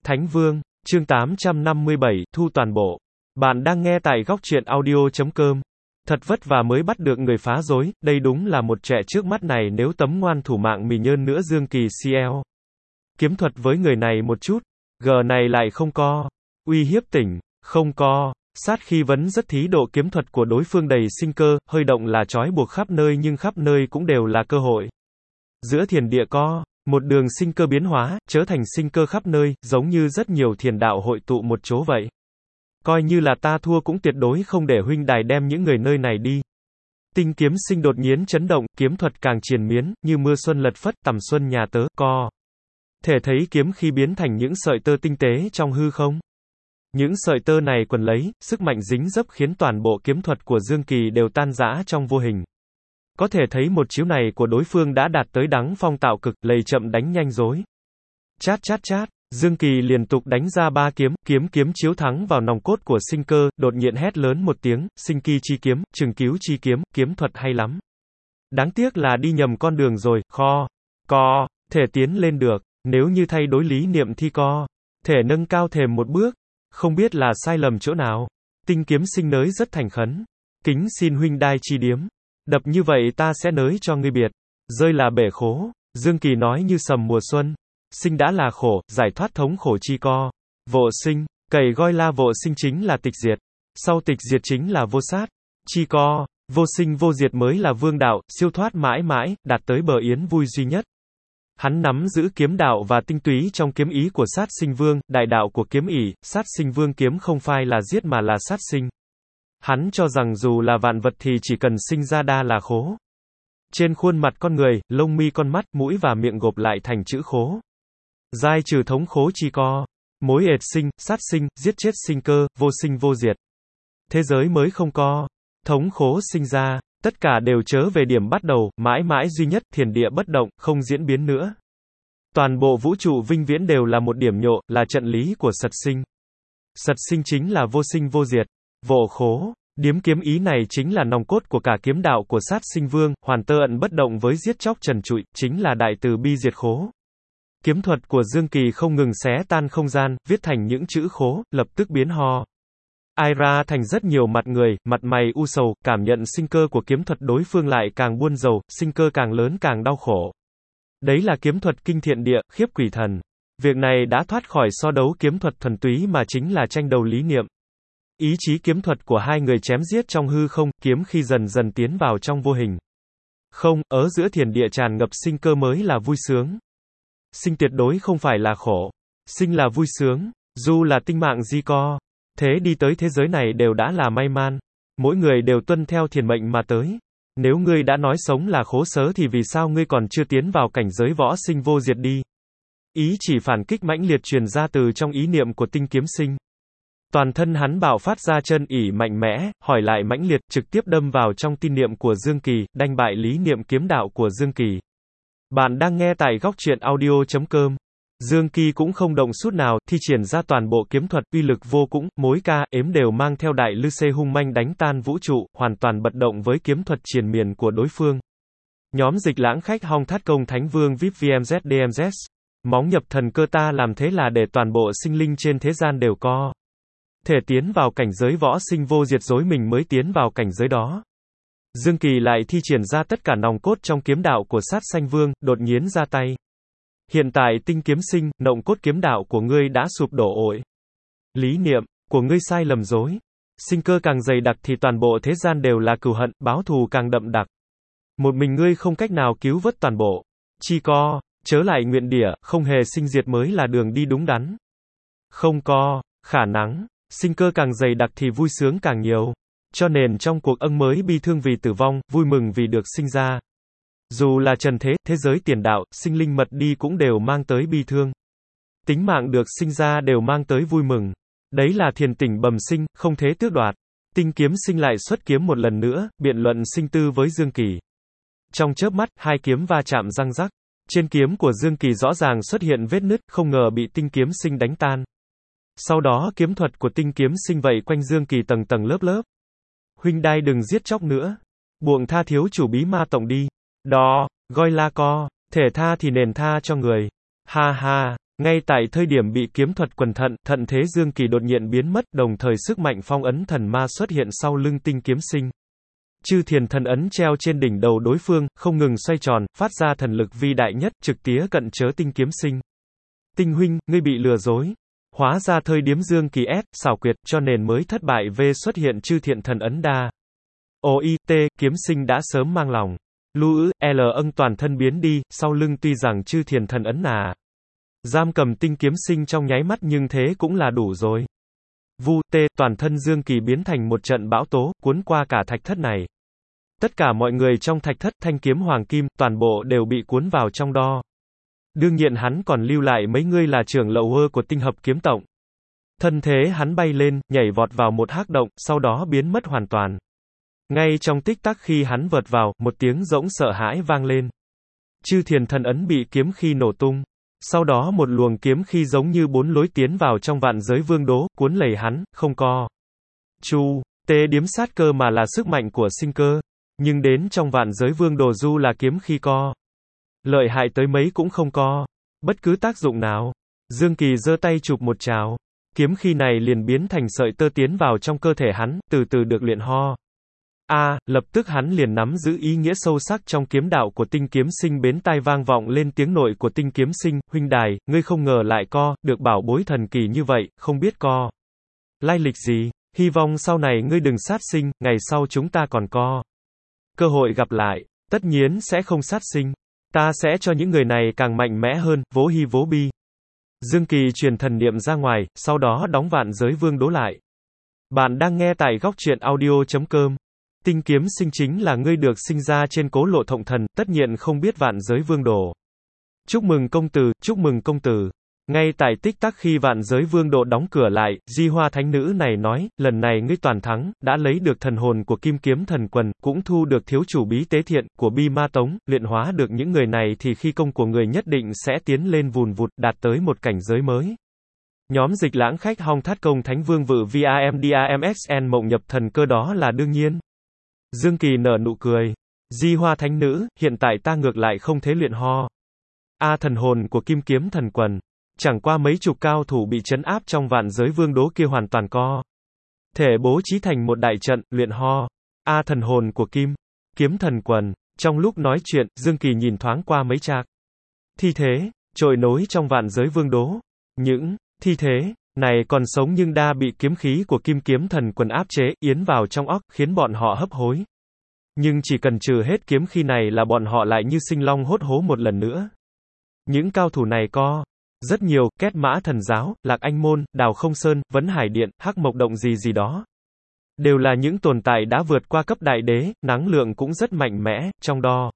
Thánh Vương, chương 857, thu toàn bộ. Bạn đang nghe tại góc truyện audio.com. Thật vất vả mới bắt được người phá rối, đây đúng là một trẻ trước mắt này nếu tấm ngoan thủ mạng mì nhơn nữa Dương Kỳ CL. Kiếm thuật với người này một chút, G này lại không co. Uy hiếp tỉnh, không co. Sát khi vấn rất thí độ kiếm thuật của đối phương đầy sinh cơ, hơi động là trói buộc khắp nơi nhưng khắp nơi cũng đều là cơ hội. Giữa thiền địa co, một đường sinh cơ biến hóa, trở thành sinh cơ khắp nơi, giống như rất nhiều thiền đạo hội tụ một chỗ vậy. Coi như là ta thua cũng tuyệt đối không để huynh đài đem những người nơi này đi. Tinh kiếm sinh đột nhiên chấn động, kiếm thuật càng triền miến, như mưa xuân lật phất, tầm xuân nhà tớ, co. Thể thấy kiếm khi biến thành những sợi tơ tinh tế trong hư không? Những sợi tơ này quần lấy, sức mạnh dính dấp khiến toàn bộ kiếm thuật của Dương Kỳ đều tan rã trong vô hình. Có thể thấy một chiếu này của đối phương đã đạt tới đẳng phong tạo cực, lầy chậm đánh nhanh rối. Chát chát chát, Dương Kỳ liên tục đánh ra ba kiếm, kiếm chiếu thắng vào nòng cốt của sinh cơ, đột nhiên hét lớn một tiếng, sinh kỳ chi kiếm, trường cứu chi kiếm, kiếm thuật hay lắm. Đáng tiếc là đi nhầm con đường rồi, co, thể tiến lên được, nếu như thay đối lý niệm thì co, thể nâng cao thềm một bước, không biết là sai lầm chỗ nào. Tinh kiếm sinh nới rất thành khẩn, kính xin huynh đai chi điếm. Đập như vậy ta sẽ nới cho ngươi biệt. Rơi là bể khổ. Dương Kỳ nói như sầm mùa xuân. Sinh đã là khổ, giải thoát thống khổ chi co. Vô sinh, cày goi la vô sinh chính là tịch diệt. Sau tịch diệt chính là vô sát. Chi co, vô sinh vô diệt mới là vương đạo, siêu thoát mãi mãi, đạt tới bờ yến vui duy nhất. Hắn nắm giữ kiếm đạo và tinh túy trong kiếm ý của sát sinh vương, đại đạo của kiếm ỷ, sát sinh vương kiếm không phải là giết mà là sát sinh. Hắn cho rằng dù là vạn vật thì chỉ cần sinh ra đa là khố. Trên khuôn mặt con người, lông mi con mắt, mũi và miệng gộp lại thành chữ khố. Giai trừ thống khố chi co. Mối ệt sinh, sát sinh, giết chết sinh cơ, vô sinh vô diệt. Thế giới mới không co. Thống khố sinh ra, tất cả đều trở về điểm bắt đầu, mãi mãi duy nhất, thiền địa bất động, không diễn biến nữa. Toàn bộ vũ trụ vinh viễn đều là một điểm nhộ, là trận lý của sật sinh. Sật sinh chính là vô sinh vô diệt. Vô khố, điếm kiếm ý này chính là nòng cốt của cả kiếm đạo của sát sinh vương, hoàn tơ ẩn bất động với giết chóc trần trụi, chính là đại từ bi diệt khố. Kiếm thuật của Dương Kỳ không ngừng xé tan không gian, viết thành những chữ khố, lập tức biến ho. Ai ra thành rất nhiều mặt người, mặt mày u sầu, cảm nhận sinh cơ của kiếm thuật đối phương lại càng buôn dầu, sinh cơ càng lớn càng đau khổ. Đấy là kiếm thuật kinh thiện địa, khiếp quỷ thần. Việc này đã thoát khỏi so đấu kiếm thuật thuần túy mà chính là tranh đấu lý niệm. Ý chí kiếm thuật của hai người chém giết trong hư không, kiếm khi dần dần tiến vào trong vô hình. Không, ở giữa thiền địa tràn ngập sinh cơ mới là vui sướng. Sinh tuyệt đối không phải là khổ. Sinh là vui sướng, dù là tinh mạng di co. Thế đi tới thế giới này đều đã là may man. Mỗi người đều tuân theo thiền mệnh mà tới. Nếu ngươi đã nói sống là khổ sở thì vì sao ngươi còn chưa tiến vào cảnh giới võ sinh vô diệt đi? Ý chỉ phản kích mãnh liệt truyền ra từ trong ý niệm của tinh kiếm sinh. Toàn thân hắn bạo phát ra chân ỷ mạnh mẽ, hỏi lại mãnh liệt, trực tiếp đâm vào trong tin niệm của Dương Kỳ, đánh bại lý niệm kiếm đạo của Dương Kỳ. Bạn đang nghe tại góc truyện audio.com. Dương Kỳ cũng không động sút nào, thi triển ra toàn bộ kiếm thuật, uy lực vô cũng, mối ca, ếm đều mang theo đại lư xê hung manh đánh tan vũ trụ, hoàn toàn bất động với kiếm thuật triền miền của đối phương. Nhóm dịch lãng khách hong thát công Thánh Vương VIP VMZ DMZ. Móng nhập thần cơ ta làm thế là để toàn bộ sinh linh trên thế gian đều co. Thể tiến vào cảnh giới võ sinh vô diệt dối mình mới tiến vào cảnh giới đó. Dương Kỳ lại thi triển ra tất cả nòng cốt trong kiếm đạo của sát sanh vương, đột nhiên ra tay. Hiện tại tinh kiếm sinh, nòng cốt kiếm đạo của ngươi đã sụp đổ ổi. Lý niệm của ngươi sai lầm dối. Sinh cơ càng dày đặc thì toàn bộ thế gian đều là cừu hận, báo thù càng đậm đặc. Một mình ngươi không cách nào cứu vớt toàn bộ. Chi co, chớ lại nguyện địa, không hề sinh diệt mới là đường đi đúng đắn. Không co, khả năng. Sinh cơ càng dày đặc thì vui sướng càng nhiều. Cho nên trong cuộc ân mới bi thương vì tử vong, vui mừng vì được sinh ra. Dù là trần thế, thế giới tiền đạo, sinh linh mật đi cũng đều mang tới bi thương. Tính mạng được sinh ra đều mang tới vui mừng. Đấy là thiền tỉnh bẩm sinh, không thế tước đoạt. Tinh kiếm sinh lại xuất kiếm một lần nữa, biện luận sinh tư với Dương Kỳ. Trong chớp mắt, hai kiếm va chạm răng rắc. Trên kiếm của Dương Kỳ rõ ràng xuất hiện vết nứt, không ngờ bị tinh kiếm sinh đánh tan. Sau đó kiếm thuật của tinh kiếm sinh vậy quanh Dương Kỳ tầng tầng lớp lớp. Huynh đai đừng giết chóc nữa. Buông tha thiếu chủ bí ma tổng đi. Đó, goi la co, thể tha thì nền tha cho người. Ha ha, Ngay tại thời điểm bị kiếm thuật quần thận, thận thế Dương Kỳ đột nhiên biến mất, đồng thời sức mạnh phong ấn thần ma xuất hiện sau lưng tinh kiếm sinh. Chư thiền thần ấn treo trên đỉnh đầu đối phương, không ngừng xoay tròn, phát ra thần lực vi đại nhất, trực tía cận chớ tinh kiếm sinh. Tinh huynh, ngươi bị lừa dối. Hóa ra thời điểm Dương Kỳ xảo quyệt, cho nên mới thất bại về xuất hiện chư thiện thần ấn đa. OIT, kiếm sinh đã sớm mang lòng. Lưu toàn thân biến đi, sau lưng tuy rằng chư thiền thần ấn giam cầm tinh kiếm sinh trong nháy mắt nhưng thế cũng là đủ rồi. Toàn thân Dương Kỳ biến thành một trận bão tố, cuốn qua cả thạch thất này. Tất cả mọi người trong thạch thất thanh kiếm hoàng kim, toàn bộ đều bị cuốn vào trong đó. Đương nhiên hắn còn lưu lại mấy người là trưởng lậu của tinh hợp kiếm tổng. Thân thế hắn bay lên, nhảy vọt vào một hắc động, sau đó biến mất hoàn toàn. Ngay trong tích tắc khi hắn vọt vào, một tiếng rỗng sợ hãi vang lên. Chư thiền thần ấn bị kiếm khi nổ tung. Sau đó một luồng kiếm khi giống như bốn lối tiến vào trong vạn giới vương đố, cuốn lấy hắn, không co. Điếm sát cơ mà là sức mạnh của sinh cơ. Nhưng đến trong vạn giới vương đồ du là kiếm khi co. Lợi hại tới mấy cũng không co. Bất cứ tác dụng nào. Dương Kỳ giơ tay chụp một trào. Kiếm khi này liền biến thành sợi tơ tiến vào trong cơ thể hắn, từ từ được luyện ho. Lập tức hắn liền nắm giữ ý nghĩa sâu sắc trong kiếm đạo của tinh kiếm sinh, bến tai vang vọng lên tiếng nội của tinh kiếm sinh, huynh đài, ngươi không ngờ lại co, được bảo bối thần kỳ như vậy, không biết co. Lai lịch gì, hy vọng sau này ngươi đừng sát sinh, ngày sau chúng ta còn co. Cơ hội gặp lại, tất nhiên sẽ không sát sinh. Ta sẽ cho những người này càng mạnh mẽ hơn, vố hi vố bi. Dương Kỳ truyền thần niệm ra ngoài, sau đó đóng vạn giới vương đố lại. Bạn đang nghe tại góc truyện audio.com. Tinh kiếm sinh chính là ngươi được sinh ra trên cố lộ Thộng Thần, tất nhiên không biết vạn giới vương đồ. Chúc mừng công tử, chúc mừng công tử. Ngay tại tích tắc khi vạn giới vương độ đóng cửa lại, Di Hoa thánh nữ này nói, lần này ngươi toàn thắng, đã lấy được thần hồn của kim kiếm thần quần, cũng thu được thiếu chủ bí tế thiện, của bi ma tống, luyện hóa được những người này thì khi công của người nhất định sẽ tiến lên vùn vụt, đạt tới một cảnh giới mới. Nhóm dịch lãng khách Hong Thát Công Thánh Vương Vự VAMDAMXN mộng nhập thần cơ đó là đương nhiên. Dương Kỳ nở nụ cười. Di Hoa thánh nữ, hiện tại ta ngược lại không thế luyện ho. Thần hồn của kim kiếm thần quần. Chẳng qua mấy chục cao thủ bị trấn áp trong vạn giới vương đố kia hoàn toàn co. Thể bố trí thành một đại trận, luyện ho. Thần hồn của kim kiếm thần quần. Trong lúc nói chuyện, Dương Kỳ nhìn thoáng qua mấy trạc thi thế, trôi nổi trong vạn giới vương đố. Những thi thế này còn sống nhưng đã bị kiếm khí của kim kiếm thần quần áp chế, yến vào trong óc, khiến bọn họ hấp hối. Nhưng chỉ cần trừ hết kiếm khí này là bọn họ lại như sinh long hốt hố một lần nữa. Những cao thủ này có rất nhiều, Kết Mã Thần Giáo, Lạc Anh Môn, Đào Không Sơn, Vấn Hải Điện, Hắc Mộc Động gì đó. Đều là những tồn tại đã vượt qua cấp đại đế, năng lượng cũng rất mạnh mẽ, trong đó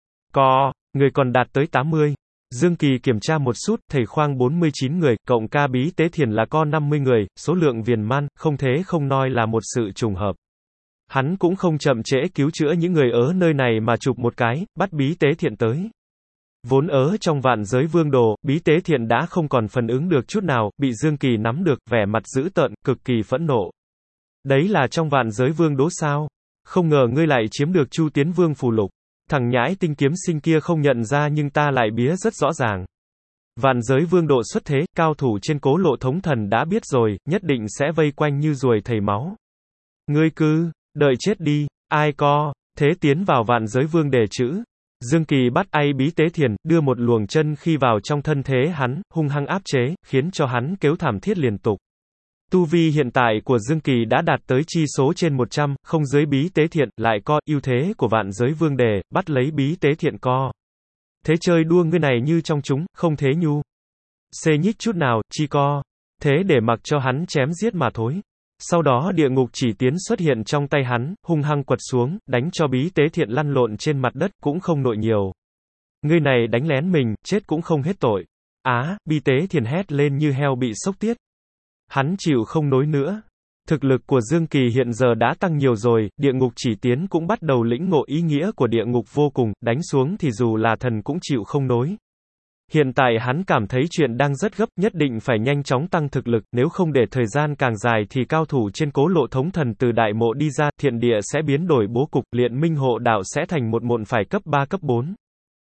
người còn đạt tới 80. Dương Kỳ kiểm tra một chút, thầy khoang 49 người, cộng ca bí tế thiền là co 50 người, số lượng viền man, không thế không nói là một sự trùng hợp. Hắn cũng không chậm trễ cứu chữa những người ở nơi này mà chụp một cái, bắt bí tế thiện tới. Vốn ở trong vạn giới vương đồ, bí tế thiện đã không còn phản ứng được chút nào, bị Dương Kỳ nắm được, vẻ mặt dữ tợn, cực kỳ phẫn nộ. Đấy là trong vạn giới vương đố sao? Không ngờ ngươi lại chiếm được Chu Tiến Vương phù lục. Thằng nhãi tinh kiếm sinh kia không nhận ra nhưng ta lại bía rất rõ ràng. Vạn giới vương độ xuất thế, cao thủ trên cố lộ thống thần đã biết rồi, nhất định sẽ vây quanh như ruồi thầy máu. Ngươi cứ đợi chết đi, ai co thế tiến vào vạn giới vương đề chữ. Dương Kỳ bắt ai bí tế thiền, đưa một luồng chân khi vào trong thân thế hắn, hung hăng áp chế, khiến cho hắn kêu thảm thiết liên tục. Tu vi hiện tại của Dương Kỳ đã đạt tới chi số trên 100, không dưới bí tế thiện, lại co ưu thế của vạn giới vương đề, bắt lấy bí tế thiện co. Thế chơi đua ngươi này như trong chúng, không thế nhu. Xê nhích chút nào, chi co. Thế để mặc cho hắn chém giết mà thôi. Sau đó địa ngục chỉ tiến xuất hiện trong tay hắn, hung hăng quật xuống, đánh cho bí tế thiện lăn lộn trên mặt đất, cũng không nội nhiều. Ngươi này đánh lén mình, chết cũng không hết tội. Bí tế thiện hét lên như heo bị sốc tiết. Hắn chịu không nối nữa. Thực lực của Dương Kỳ hiện giờ đã tăng nhiều rồi, địa ngục chỉ tiến cũng bắt đầu lĩnh ngộ ý nghĩa của địa ngục vô cùng, đánh xuống thì dù là thần cũng chịu không nối. Hiện tại hắn cảm thấy chuyện đang rất gấp, nhất định phải nhanh chóng tăng thực lực, nếu không để thời gian càng dài thì cao thủ trên cố lộ thống thần từ đại mộ đi ra, thiện địa sẽ biến đổi bố cục, Liên Minh hộ đạo sẽ thành một môn phải cấp 3 cấp 4.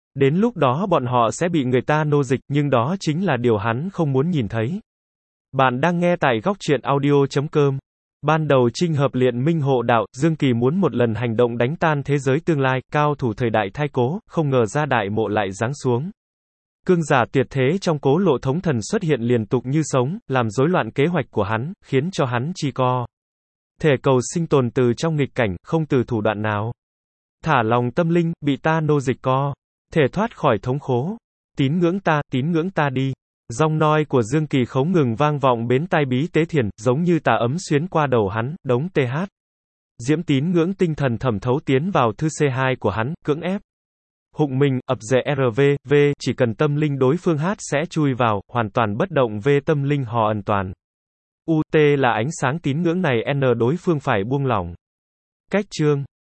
Đến lúc đó bọn họ sẽ bị người ta nô dịch, nhưng đó chính là điều hắn không muốn nhìn thấy. Bạn đang nghe tại góc truyện audio.com. Ban đầu Trinh hợp luyện minh hộ đạo, Dương Kỳ muốn một lần hành động đánh tan thế giới tương lai, cao thủ thời đại thay cố, không ngờ ra đại mộ lại giáng xuống. Cương giả tuyệt thế trong Cố Lộ Thống Thần xuất hiện liên tục như sống, làm rối loạn kế hoạch của hắn, khiến cho hắn chi co thể cầu sinh tồn từ trong nghịch cảnh, không từ thủ đoạn nào. Thả lòng tâm linh, bị ta nô dịch co thể thoát khỏi thống khổ. Tín ngưỡng ta đi. Giọng nói của Dương Kỳ không ngừng vang vọng bên tai Bí Tế Thiền, giống như tà ấm xuyến qua đầu hắn, đống TH. Diễm tín ngưỡng tinh thần thẩm thấu tiến vào thư C2 của hắn, cưỡng ép. Hụng mình, ập dệ RV, chỉ cần tâm linh đối phương hát sẽ chui vào, hoàn toàn bất động V tâm linh hò ẩn toàn. UT là ánh sáng tín ngưỡng này N đối phương phải buông lỏng. Cách chương.